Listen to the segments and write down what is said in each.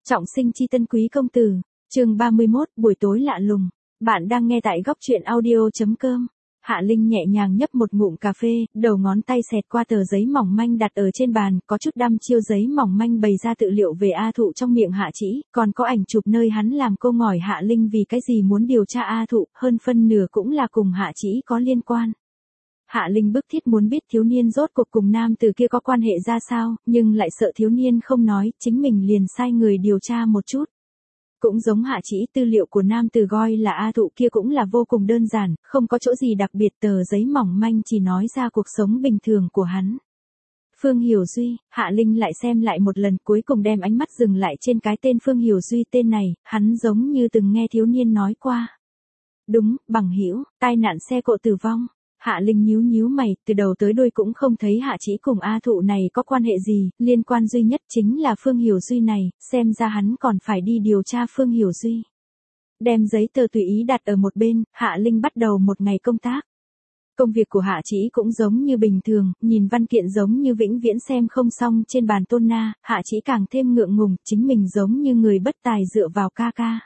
Trọng sinh chi tân quý công tử, chương 31, buổi tối lạ lùng. Bạn đang nghe tại góc truyện audio.com. Hạ Linh nhẹ nhàng nhấp một ngụm cà phê, đầu ngón tay xẹt qua tờ giấy mỏng manh đặt ở trên bàn, có chút đăm chiêu giấy mỏng manh bày ra tự liệu về A Thụ trong miệng Hạ Chỉ, còn có ảnh chụp nơi hắn làm câu ngỏi Hạ Linh vì cái gì muốn điều tra A Thụ, hơn phân nửa cũng là cùng Hạ Chỉ có liên quan. Hạ Linh bức thiết muốn biết thiếu niên rốt cuộc cùng nam từ kia có quan hệ ra sao, nhưng lại sợ thiếu niên không nói, chính mình liền sai người điều tra một chút. Cũng giống Hạ Chỉ, tư liệu của nam từ gọi là A Thụ kia cũng là vô cùng đơn giản, không có chỗ gì đặc biệt, tờ giấy mỏng manh chỉ nói ra cuộc sống bình thường của hắn. Phương Hiểu Duy, Hạ Linh lại xem lại một lần, cuối cùng đem ánh mắt dừng lại trên cái tên Phương Hiểu Duy. Tên này, hắn giống như từng nghe thiếu niên nói qua. Đúng, bằng hữu, tai nạn xe cộ tử vong. Hạ Linh nhíu nhíu mày, từ đầu tới đuôi cũng không thấy Hạ Chỉ cùng A Thụ này có quan hệ gì, liên quan duy nhất chính là Phương Hiểu Duy này, xem ra hắn còn phải đi điều tra Phương Hiểu Duy. Đem giấy tờ tùy ý đặt ở một bên, Hạ Linh bắt đầu một ngày công tác. Công việc của Hạ Chỉ cũng giống như bình thường, nhìn văn kiện giống như vĩnh viễn xem không xong trên bàn Tôn Na, Hạ Chỉ càng thêm ngượng ngùng, chính mình giống như người bất tài dựa vào ca ca.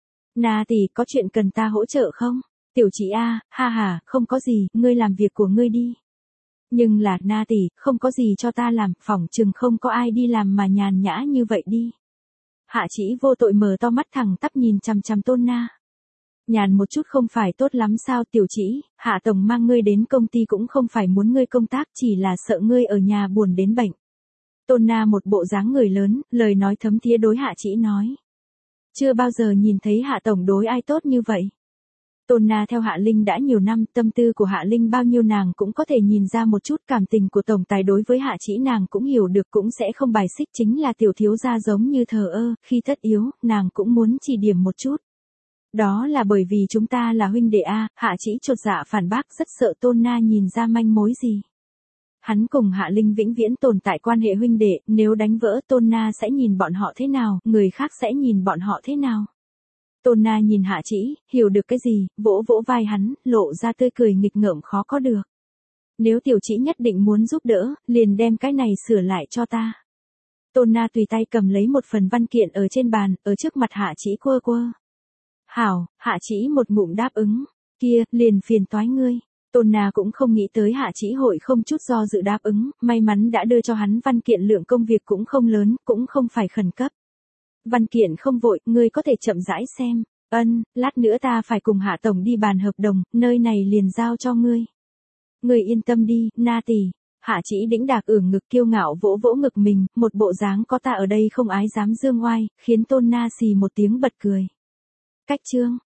Na tỷ, có chuyện cần ta hỗ trợ không? Tiểu Chỉ a, ha ha, không có gì, ngươi làm việc của ngươi đi. Nhưng là, Na tỷ, không có gì cho ta làm, phỏng chừng không có ai đi làm mà nhàn nhã như vậy đi. Hạ Chỉ vô tội mở to mắt thẳng tắp nhìn chằm chằm Tôn Na. Nhàn một chút không phải tốt lắm sao? Tiểu Chỉ, Hạ tổng mang ngươi đến công ty cũng không phải muốn ngươi công tác, chỉ là sợ ngươi ở nhà buồn đến bệnh. Tôn Na một bộ dáng người lớn, lời nói thấm thía đối Hạ Chỉ nói. Chưa bao giờ nhìn thấy Hạ tổng đối ai tốt như vậy. Tôn Na theo Hạ Linh đã nhiều năm, tâm tư của Hạ Linh bao nhiêu nàng cũng có thể nhìn ra một chút, cảm tình của tổng tài đối với Hạ Chỉ nàng cũng hiểu được, cũng sẽ không bài xích, chính là tiểu thiếu gia giống như thờ ơ, khi tất yếu, nàng cũng muốn chỉ điểm một chút. Đó là bởi vì chúng ta là huynh đệ a. Hạ Chỉ chột dạ phản bác, rất sợ Tôn Na nhìn ra manh mối gì. Hắn cùng Hạ Linh vĩnh viễn tồn tại quan hệ huynh đệ, nếu đánh vỡ Tôn Na sẽ nhìn bọn họ thế nào, người khác sẽ nhìn bọn họ thế nào. Tôn Na nhìn Hạ Chỉ, hiểu được cái gì, vỗ vỗ vai hắn, lộ ra tươi cười nghịch ngợm khó có được. Nếu Tiểu Chỉ nhất định muốn giúp đỡ, liền đem cái này sửa lại cho ta. Tôn Na tùy tay cầm lấy một phần văn kiện ở trên bàn, ở trước mặt Hạ Chỉ quơ quơ. Hảo, Hạ Chỉ một ngụm đáp ứng. Kia, liền phiền toái ngươi. Tôn Na cũng không nghĩ tới Hạ Chỉ hội không chút do dự đáp ứng, may mắn đã đưa cho hắn văn kiện, lượng công việc cũng không lớn, cũng không phải khẩn cấp. Văn kiện không vội, ngươi có thể chậm rãi xem. Lát nữa ta phải cùng Hạ tổng đi bàn hợp đồng, nơi này liền giao cho ngươi. Ngươi yên tâm đi, Na tỷ. Hạ Chỉ đĩnh đạc ưỡn ngực kiêu ngạo vỗ vỗ ngực mình, một bộ dáng có ta ở đây không ái dám dương oai, khiến Tôn Na xì một tiếng bật cười. Cách chương.